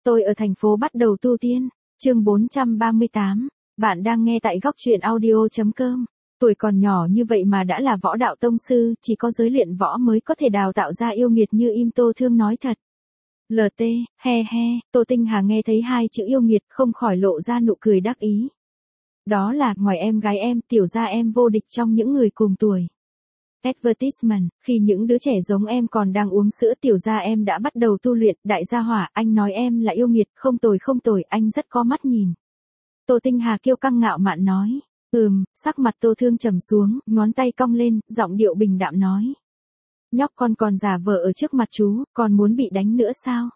Tôi ở thành phố bắt đầu tu tiên. Chương 438. Bạn đang nghe tại góc truyện audio.com. Tuổi còn nhỏ như vậy mà đã là võ đạo tông sư, chỉ có giới luyện võ mới có thể đào tạo ra yêu nghiệt như Im Tô Thương nói thật. LT, he he, Tô Tinh Hà nghe thấy hai chữ yêu nghiệt không khỏi lộ ra nụ cười đắc ý. Đó là, ngoài em gái em, tiểu gia em vô địch trong những người cùng tuổi. Advertisement, khi những đứa trẻ giống em còn đang uống sữa tiểu gia em đã bắt đầu tu luyện, đại gia hỏa, anh nói em là yêu nghiệt, không tồi, anh rất có mắt nhìn. Tô Tinh Hà kiêu căng ngạo mạn nói. Sắc mặt Tô Thương trầm xuống, ngón tay cong lên, giọng điệu bình đạm nói. Nhóc con còn giả vờ ở trước mặt chú, còn muốn bị đánh nữa sao?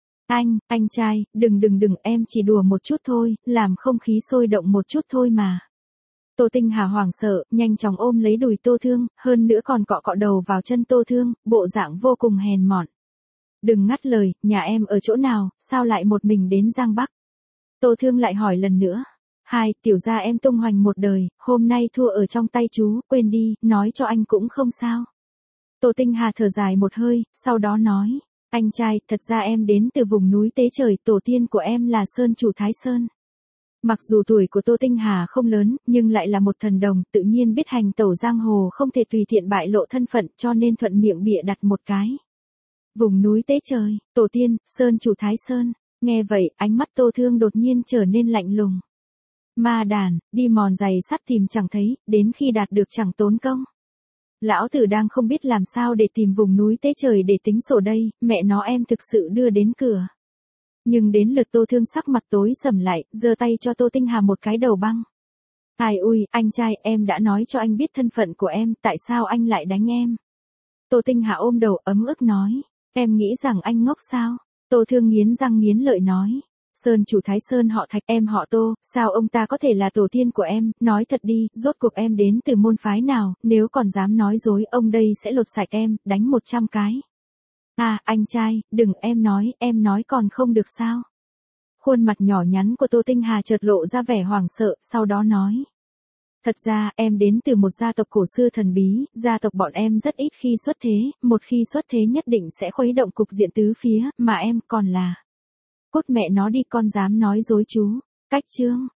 Anh trai, đừng, em chỉ đùa một chút thôi, làm không khí sôi động một chút thôi mà. Tô Tinh Hà hoảng sợ, nhanh chóng ôm lấy đùi Tô Thương, hơn nữa còn cọ đầu vào chân Tô Thương, bộ dạng vô cùng hèn mọn. Đừng ngắt lời, nhà em ở chỗ nào, sao lại một mình đến Giang Bắc? Tô Thương lại hỏi lần nữa. Tiểu gia em tung hoành một đời, hôm nay thua ở trong tay chú, quên đi, nói cho anh cũng không sao. Tô Tinh Hà thở dài một hơi, sau đó nói. Anh trai, thật ra em đến từ vùng núi Tế Trời, tổ tiên của em là Sơn Chủ Thái Sơn. Mặc dù tuổi của Tô Tinh Hà không lớn, nhưng lại là một thần đồng, tự nhiên biết hành tẩu giang hồ không thể tùy tiện bại lộ thân phận, cho nên thuận miệng bịa đặt một cái. Vùng núi Tế Trời, tổ tiên, Sơn Chủ Thái Sơn. Nghe vậy, ánh mắt Tô Thương đột nhiên trở nên lạnh lùng. Ma đàn, đi mòn giày sắt tìm chẳng thấy, đến khi đạt được chẳng tốn công. Lão tử đang không biết làm sao để tìm vùng núi Tế Trời để tính sổ đây, mẹ nó em thực sự đưa đến cửa. Nhưng đến lượt Tô Thương sắc mặt tối sầm lại, giơ tay cho Tô Tinh Hà một cái đầu băng. Ai ui, anh trai, em đã nói cho anh biết thân phận của em, tại sao anh lại đánh em? Tô Tinh Hà ôm đầu ấm ức nói, em nghĩ rằng anh ngốc sao? Tô Thương nghiến răng nghiến lợi nói. Sơn Chủ Thái Sơn họ Thạch, em họ Tô, sao ông ta có thể là tổ tiên của em, nói thật đi, rốt cuộc em đến từ môn phái nào, nếu còn dám nói dối, ông đây sẽ lột sạch em, đánh 100 cái. Anh trai, đừng, em nói còn không được sao? Khuôn mặt nhỏ nhắn của Tô Tinh Hà chợt lộ ra vẻ hoảng sợ, sau đó nói. Thật ra, em đến từ một gia tộc cổ xưa thần bí, gia tộc bọn em rất ít khi xuất thế, một khi xuất thế nhất định sẽ khuấy động cục diện tứ phía, mà em còn là... Cút mẹ nó đi, con dám nói dối chú. Cách chương.